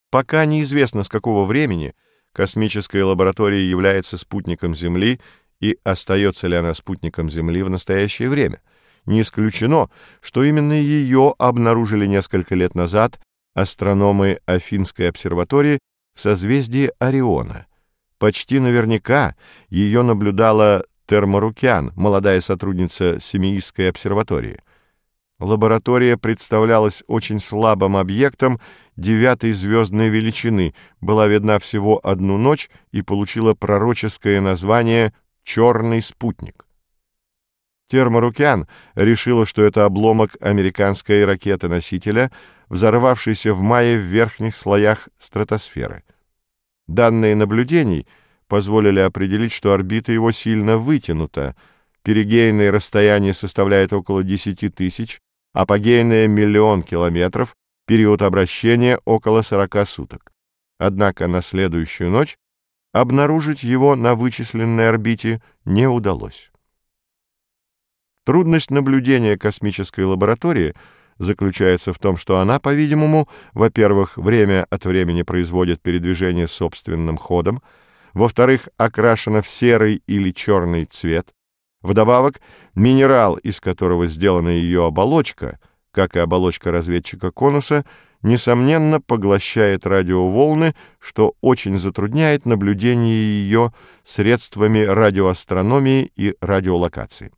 Пока неизвестно, с какого времени космическая лаборатория является спутником Земли и остается ли она спутником Земли в настоящее время. Не исключено, что именно ее обнаружили несколько лет назад астрономы Афинской обсерватории в созвездии Ориона. Почти наверняка ее наблюдала Терморукян, молодая сотрудница Семеистской обсерватории. Лаборатория представлялась очень слабым объектом девятой звездной величины, была видна всего одну ночь и получила пророческое название «Черный спутник». Терморукян решила, что это обломок американской ракеты-носителя, взорвавшейся в мае в верхних слоях стратосферы. Данные наблюдений позволили определить, что орбита его сильно вытянута, перигейное расстояние составляет около 10 тысяч, апогейное — 1 000 000 километров, период обращения — около 40 суток. Однако на следующую ночь обнаружить его на вычисленной орбите не удалось. Трудность наблюдения космической лаборатории заключается в том, что она, по-видимому, во-первых, время от времени производит передвижение собственным ходом, во-вторых, окрашена в серый или черный цвет, вдобавок, минерал, из которого сделана ее оболочка, как и оболочка разведчика Конуса, несомненно поглощает радиоволны, что очень затрудняет наблюдение ее средствами радиоастрономии и радиолокации.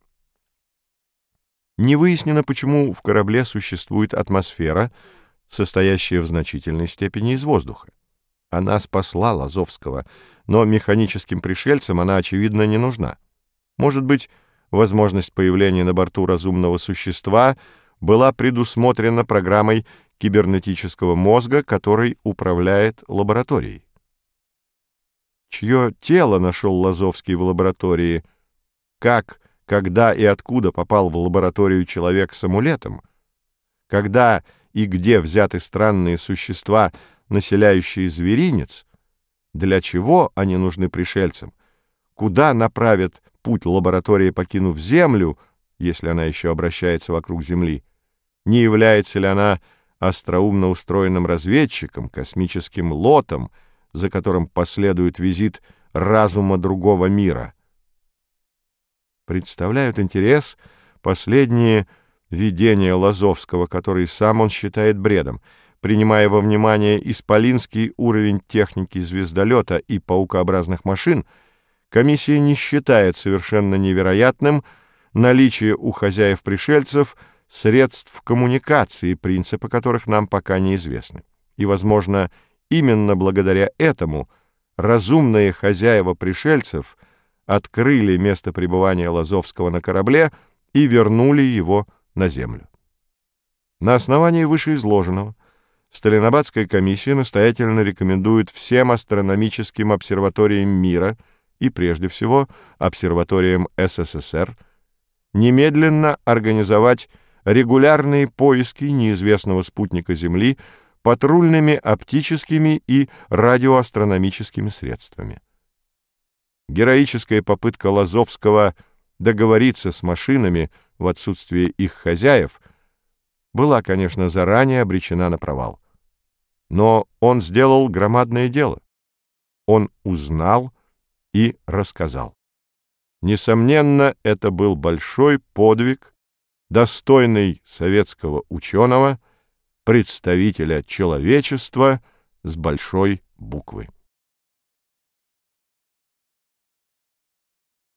Не выяснено, почему в корабле существует атмосфера, состоящая в значительной степени из воздуха. Она спасла Лазовского, но механическим пришельцам она, очевидно, не нужна. Может быть, возможность появления на борту разумного существа была предусмотрена программой кибернетического мозга, который управляет лабораторией. Чье тело нашел Лазовский в лаборатории? Как, когда и откуда попал в лабораторию человек с амулетом? Когда и где взяты странные существа, населяющие зверинец? Для чего они нужны пришельцам? Куда направят путь лаборатории, покинув Землю, если она еще обращается вокруг Земли? Не является ли она остроумно устроенным разведчиком, космическим лотом, за которым последует визит разума другого мира? Представляют интерес последние видения Лазовского, которые сам он считает бредом. Принимая во внимание исполинский уровень техники звездолета и паукообразных машин, комиссия не считает совершенно невероятным наличие у хозяев-пришельцев средств коммуникации, принципы которых нам пока неизвестны. И, возможно, именно благодаря этому разумные хозяева пришельцев открыли место пребывания Лазовского на корабле и вернули его на Землю. На основании вышеизложенного Сталинобадская комиссия настоятельно рекомендует всем астрономическим обсерваториям мира и, прежде всего, обсерваториям СССР немедленно организовать регулярные поиски неизвестного спутника Земли патрульными оптическими и радиоастрономическими средствами. Героическая попытка Лазовского договориться с машинами в отсутствие их хозяев была, конечно, заранее обречена на провал. Но он сделал громадное дело. Он узнал и рассказал. Несомненно, это был большой подвиг, достойный советского ученого, представителя человечества с большой буквы.